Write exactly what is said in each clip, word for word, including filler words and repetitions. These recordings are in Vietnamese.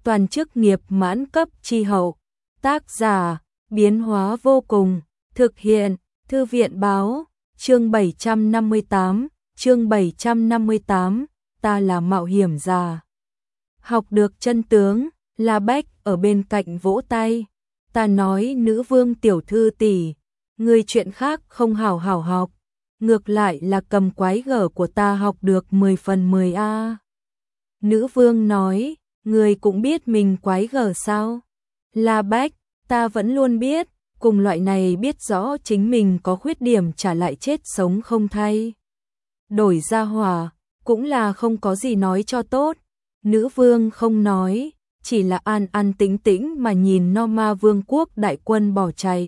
toàn chức nghiệp mãn cấp chi hậu. Tác giả, biến hóa vô cùng, thực hiện, Thư viện báo, chương bảy trăm năm mươi tám, chương bảy trăm năm mươi tám, ta là mạo hiểm giả. Học được chân tướng, La Bách ở bên cạnh vỗ tay, ta nói nữ vương tiểu thư tỷ, người chuyện khác không hảo hảo học, ngược lại là cầm quái gở của ta học được mười phần mười a. Nữ vương nói, người cũng biết mình quái gở sao? La Bách, ta vẫn luôn biết, cùng loại này biết rõ chính mình có khuyết điểm trả lại chết sống không thay. Đổi ra hỏa, cũng là không có gì nói cho tốt. Nữ vương không nói, chỉ là an an tĩnh tĩnh mà nhìn Norma vương quốc đại quân bỏ chạy.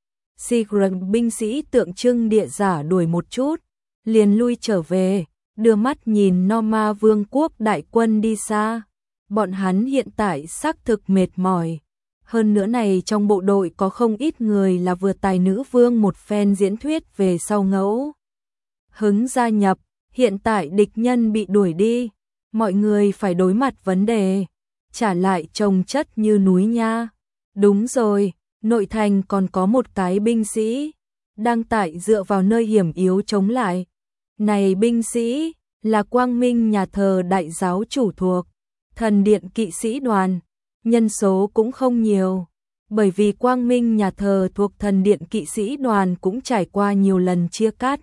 Secret binh sĩ tượng trưng địa giả đuổi một chút, liền lui trở về, đưa mắt nhìn Norma vương quốc đại quân đi xa. Bọn hắn hiện tại xác thực mệt mỏi. Hơn nữa này trong bộ đội có không ít người là vừa tài nữ vương một phen diễn thuyết về sau ngẫu hứng gia nhập, hiện tại địch nhân bị đuổi đi, mọi người phải đối mặt vấn đề, trả lại chồng chất như núi nha. Đúng rồi, nội thành còn có một cái binh sĩ, đang tại dựa vào nơi hiểm yếu chống lại. Này binh sĩ, là Quang Minh nhà thờ đại giáo chủ thuộc Thần Điện Kỵ sĩ đoàn, nhân số cũng không nhiều, bởi vì Quang Minh nhà thờ thuộc Thần Điện Kỵ sĩ đoàn cũng trải qua nhiều lần chia cắt.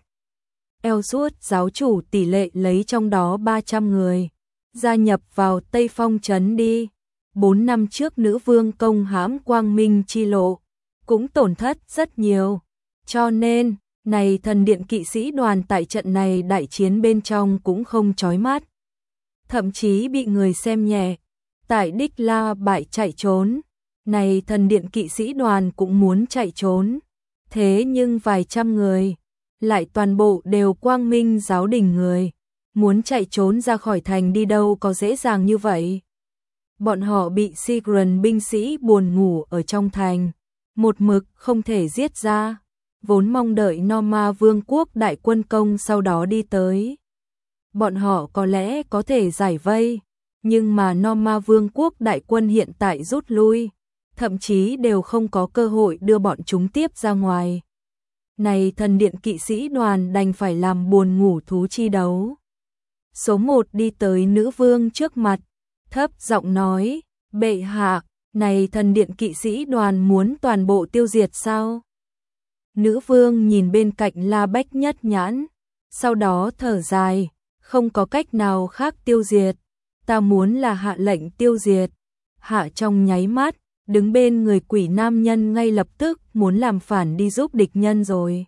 Eo suốt giáo chủ tỷ lệ lấy trong đó ba trăm người, gia nhập vào Tây Phong trấn đi. Bốn năm trước nữ vương công hãm Quang Minh chi lộ, cũng tổn thất rất nhiều, cho nên, này Thần Điện Kỵ sĩ đoàn tại trận này đại chiến bên trong cũng không chói mắt. Thậm chí bị người xem nhẹ, tại Đích La bại chạy trốn, này Thần Điện Kỵ sĩ đoàn cũng muốn chạy trốn, thế nhưng vài trăm người, lại toàn bộ đều Quang Minh giáo đình người, muốn chạy trốn ra khỏi thành đi đâu có dễ dàng như vậy. Bọn họ bị Secret binh sĩ buồn ngủ ở trong thành, một mực không thể giết ra, vốn mong đợi Norma vương quốc đại quân công sau đó đi tới. Bọn họ có lẽ có thể giải vây, nhưng mà Norma vương quốc đại quân hiện tại rút lui, thậm chí đều không có cơ hội đưa bọn chúng tiếp ra ngoài. Này Thần Điện Kỵ sĩ đoàn đành phải làm buồn ngủ thú chi đấu. Số một đi tới nữ vương trước mặt, thấp giọng nói, bệ hạ, này Thần Điện Kỵ sĩ đoàn muốn toàn bộ tiêu diệt sao? Nữ vương nhìn bên cạnh La Bách nhất nhãn, sau đó thở dài, không có cách nào khác tiêu diệt, ta muốn là hạ lệnh tiêu diệt. Hạ trong nháy mắt, đứng bên người quỷ nam nhân ngay lập tức muốn làm phản đi giúp địch nhân rồi.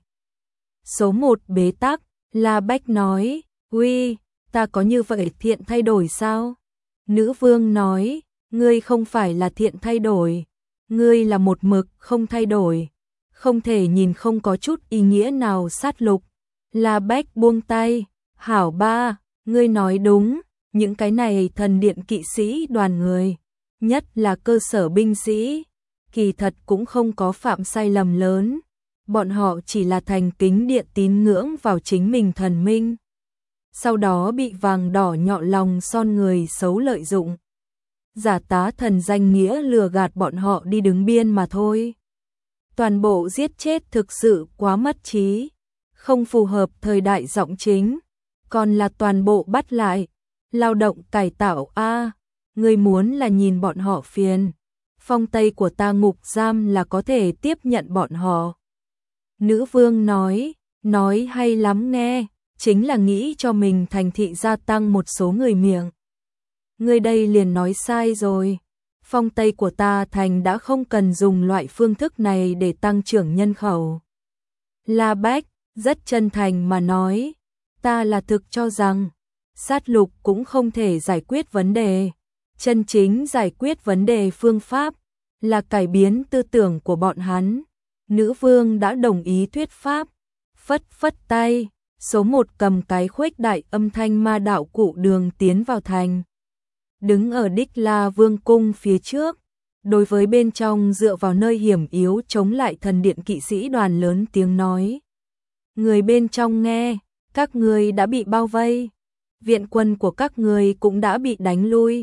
Số một bế tắc, La Bách nói, uy, ta có như vậy thiện thay đổi sao? Nữ vương nói, ngươi không phải là thiện thay đổi, ngươi là một mực không thay đổi, không thể nhìn không có chút ý nghĩa nào sát lục. La Bách buông tay, hảo ba, ngươi nói đúng, những cái này Thần Điện Kỵ sĩ đoàn người, nhất là cơ sở binh sĩ, kỳ thật cũng không có phạm sai lầm lớn, bọn họ chỉ là thành kính địa tín ngưỡng vào chính mình thần minh. Sau đó bị vàng đỏ nhọ lòng son người xấu lợi dụng, giả tá thần danh nghĩa lừa gạt bọn họ đi đứng biên mà thôi. Toàn bộ giết chết thực sự quá mất trí, không phù hợp thời đại giọng chính, còn là toàn bộ bắt lại, lao động cải tạo a. Người muốn là nhìn bọn họ phiền, phong tây của ta ngục giam là có thể tiếp nhận bọn họ. Nữ vương nói, nói hay lắm nghe, chính là nghĩ cho mình thành thị gia tăng một số người miệng. Người đây liền nói sai rồi, phong tây của ta thành đã không cần dùng loại phương thức này để tăng trưởng nhân khẩu. La Bách, rất chân thành mà nói, ta là thực cho rằng, sát lục cũng không thể giải quyết vấn đề. Chân chính giải quyết vấn đề phương pháp là cải biến tư tưởng của bọn hắn. Nữ vương đã đồng ý thuyết pháp, phất phất tay, số một cầm cái khuếch đại âm thanh ma đạo cụ đường tiến vào thành. Đứng ở Đích La vương cung phía trước, đối với bên trong dựa vào nơi hiểm yếu chống lại Thần Điện Kỵ sĩ đoàn lớn tiếng nói. Người bên trong nghe, các người đã bị bao vây, viện quân của các người cũng đã bị đánh lui.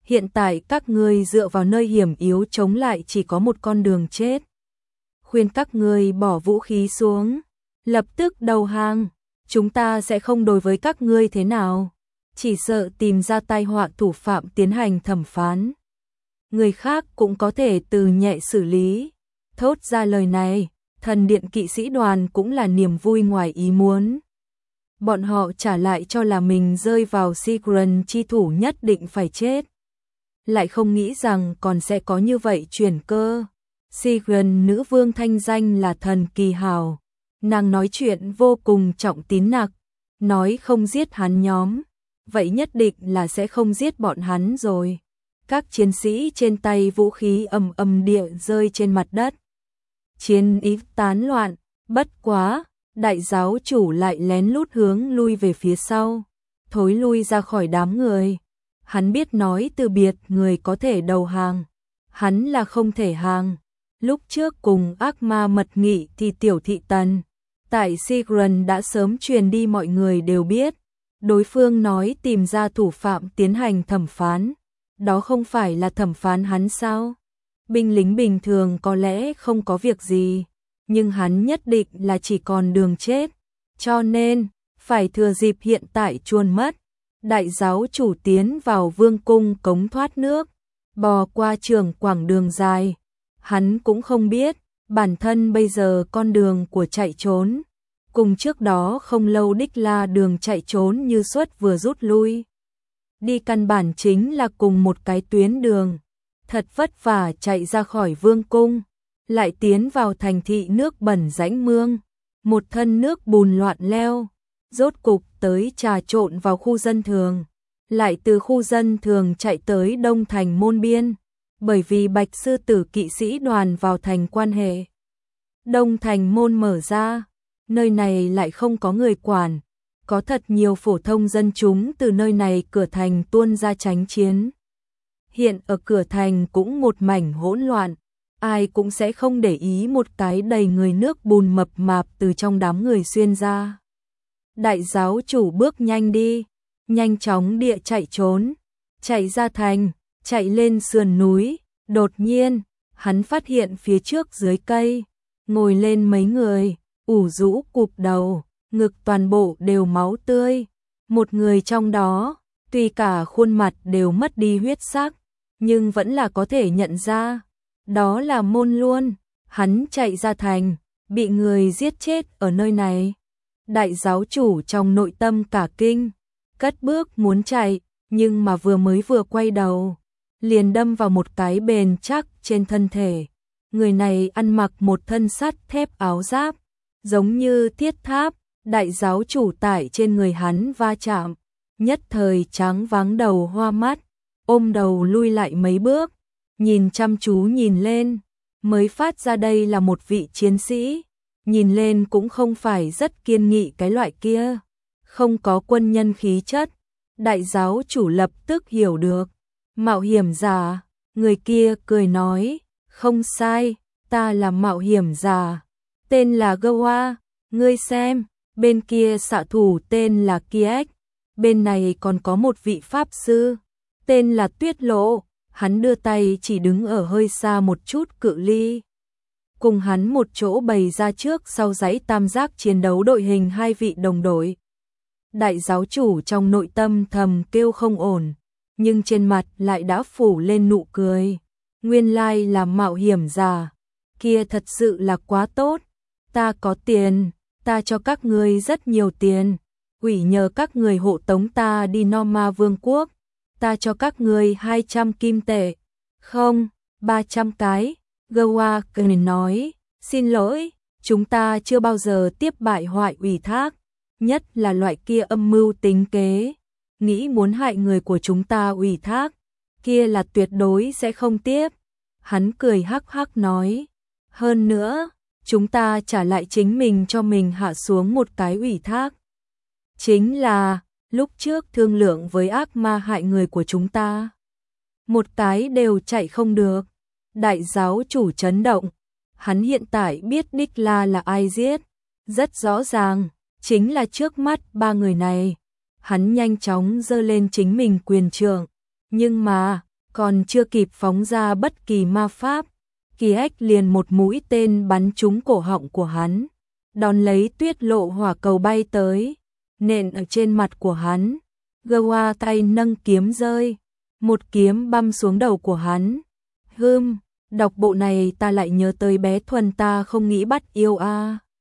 hiện tại các ngươi dựa vào nơi hiểm yếu chống lại chỉ có một con đường chết. Khuyên các ngươi bỏ vũ khí xuống, lập tức đầu hàng, chúng ta sẽ không đối với các ngươi thế nào, chỉ sợ tìm ra tai họa thủ phạm tiến hành thẩm phán. Người khác cũng có thể từ nhẹ xử lý. Thốt ra lời này, thần điện kỵ sĩ đoàn cũng là niềm vui ngoài ý muốn. Bọn họ trả lại cho là mình rơi vào Sigrun chi thủ nhất định phải chết. Lại không nghĩ rằng còn sẽ có như vậy chuyển cơ. Sigrun nữ vương thanh danh là thần kỳ hào. Nàng nói chuyện vô cùng trọng tín nặc. Nói không giết hắn nhóm. Vậy nhất định là sẽ không giết bọn hắn rồi. Các chiến sĩ trên tay vũ khí ầm ầm địa rơi trên mặt đất. Chiến ý tán loạn. Bất quá, đại giáo chủ lại lén lút hướng lui về phía sau. Thối lui ra khỏi đám người. Hắn biết nói từ biệt người có thể đầu hàng. Hắn là không thể hàng. Lúc trước cùng ác ma mật nghị thì tiểu thị tần. Tại Sigrun đã sớm truyền đi mọi người đều biết. Đối phương nói tìm ra thủ phạm tiến hành thẩm phán. Đó không phải là thẩm phán hắn sao? Binh lính bình thường có lẽ không có việc gì. Nhưng hắn nhất định là chỉ còn đường chết. Cho nên, phải thừa dịp hiện tại chuồn mất. Đại giáo chủ tiến vào vương cung cống thoát nước. Bò qua trường quảng đường dài. Hắn cũng không biết, bản thân bây giờ con đường của chạy trốn. Cùng trước đó không lâu đích là đường chạy trốn như suất vừa rút lui. Đi căn bản chính là cùng một cái tuyến đường. Thật vất vả chạy ra khỏi vương cung. Lại tiến vào thành thị nước bẩn rãnh mương. Một thân nước bùn loạn leo. Rốt cục tới trà trộn vào khu dân thường. Lại từ khu dân thường chạy tới đông thành môn biên. Bởi vì bạch sư tử kỵ sĩ đoàn vào thành quan hệ. Đông thành môn mở ra. Nơi này lại không có người quản. Có thật nhiều phổ thông dân chúng từ nơi này cửa thành tuôn ra tránh chiến. Hiện ở cửa thành cũng một mảnh hỗn loạn. Ai cũng sẽ không để ý một cái đầy người nước bùn mập mạp từ trong đám người xuyên ra. Đại giáo chủ bước nhanh đi. Nhanh chóng địa chạy trốn. Chạy ra thành. Chạy lên sườn núi. Đột nhiên, hắn phát hiện phía trước dưới cây. Ngồi lên mấy người. Ủ rũ cụp đầu. Ngực toàn bộ đều máu tươi. Một người trong đó, tuy cả khuôn mặt đều mất đi huyết sắc, nhưng vẫn là có thể nhận ra. Đó là Môn Luân. Hắn chạy ra thành, bị người giết chết ở nơi này. Đại giáo chủ trong nội tâm cả kinh, cất bước muốn chạy, nhưng mà vừa mới vừa quay đầu, liền đâm vào một cái bền chắc trên thân thể. Người này ăn mặc một thân sắt thép áo giáp, giống như thiết tháp. Đại giáo chủ tải trên người hắn va chạm, nhất thời trắng váng đầu hoa mắt, ôm đầu lui lại mấy bước, nhìn chăm chú nhìn lên, mới phát ra đây là một vị chiến sĩ, nhìn lên cũng không phải rất kiên nghị cái loại kia, không có quân nhân khí chất. Đại giáo chủ lập tức hiểu được, mạo hiểm giả. Người kia cười nói, không sai, ta là mạo hiểm giả, tên là Gawa, ngươi xem. Bên kia xạ thủ tên là Kiếc, bên này còn có một vị pháp sư, tên là Tuyết Lộ. Hắn đưa tay chỉ đứng ở hơi xa một chút cự ly. Cùng hắn một chỗ bày ra trước sau dãy tam giác chiến đấu đội hình hai vị đồng đội. Đại giáo chủ trong nội tâm thầm kêu không ổn, nhưng trên mặt lại đã phủ lên nụ cười. Nguyên lai là mạo hiểm giả, kia thật sự là quá tốt, ta có tiền. Ta cho các ngươi rất nhiều tiền, ủy nhờ các người hộ tống ta đi Norma Vương quốc, ta cho các ngươi hai trăm kim tệ, không, ba trăm cái. Gawa cười nói, xin lỗi, chúng ta chưa bao giờ tiếp bại hoại ủy thác, nhất là loại kia âm mưu tính kế, nghĩ muốn hại người của chúng ta ủy thác, kia là tuyệt đối sẽ không tiếp. Hắn cười hắc hắc nói, hơn nữa, chúng ta trả lại chính mình cho mình hạ xuống một cái ủy thác. Chính là, lúc trước thương lượng với ác ma hại người của chúng ta. Một cái đều chạy không được. Đại giáo chủ chấn động. Hắn hiện tại biết đích la là ai giết. Rất rõ ràng, chính là trước mắt ba người này. Hắn nhanh chóng giơ lên chính mình quyền trượng. Nhưng mà, còn chưa kịp phóng ra bất kỳ ma pháp, Kỳ Ách liền một mũi tên bắn trúng cổ họng của hắn, đón lấy tuyết lộ hỏa cầu bay tới, nện ở trên mặt của hắn. Gua tay nâng kiếm rơi, một kiếm băm xuống đầu của hắn. Hừm, đọc bộ này ta lại nhớ tới bé Thuần ta không nghĩ bắt yêu a. À.